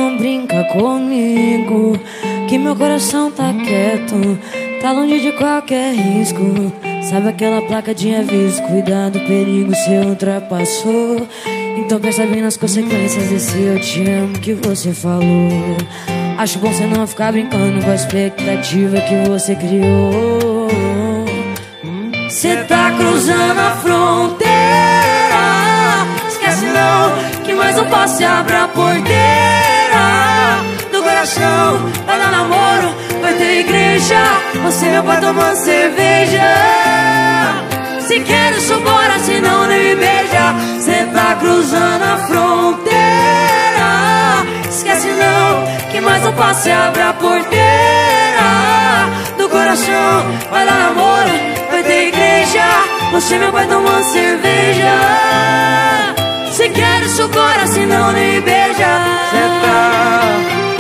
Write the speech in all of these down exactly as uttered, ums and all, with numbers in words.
não brinca comigo, que meu coração tá quieto, tá longe de qualquer risco. Sabe aquela placa de aviso, cuidado, perigo, cê ultrapassou. Então pensa bem nas consequências desse eu te amo que você falou. Acho bom cê não ficar brincando com a expectativa que você criou. Cê tá cruzando a fronteira, esquece não, que mais um passo e abre a porteira do coração. Vai dar namoro, vai ter igreja, você meu pai tomando cerveja. Se quer isso bora, se não nem me beija. Cê tá cruzando a fronteira, esquece não, que mais um passo e abre a porteira do coração. Vai dar namoro, vai ter igreja, você meu pai tomando cerveja. Se quer isso bora, se não nem me beija. Cê tá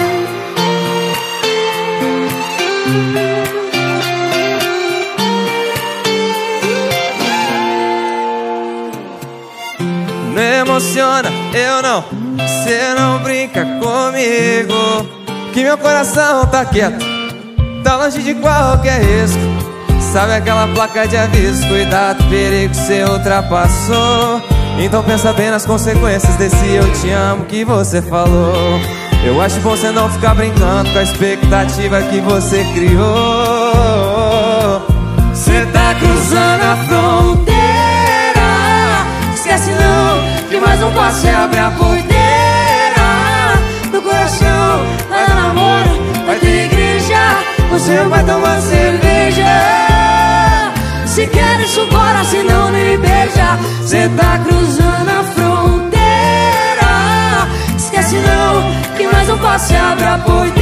não emociona, eu não, cê não brinca comigo, que meu coração tá quieto, tá longe de qualquer risco. Sabe aquela placa de aviso, cuidado, perigo, cê ultrapassou. Então pensa bem nas consequências desse eu te amo que você falou. Eu acho bom cê não ficar brincando com a expectativa que você criou. Cê tá cruzando a fronteira, esquece não, que mais um passo e abre a porteira do coração. Vai dar namoro, vai ter igreja, você vai tomar cerveja. Se quer isso bora, se não nem me beija. Cê tá cruzando a fronteira, esquece não, que mais um passo e abre a porteira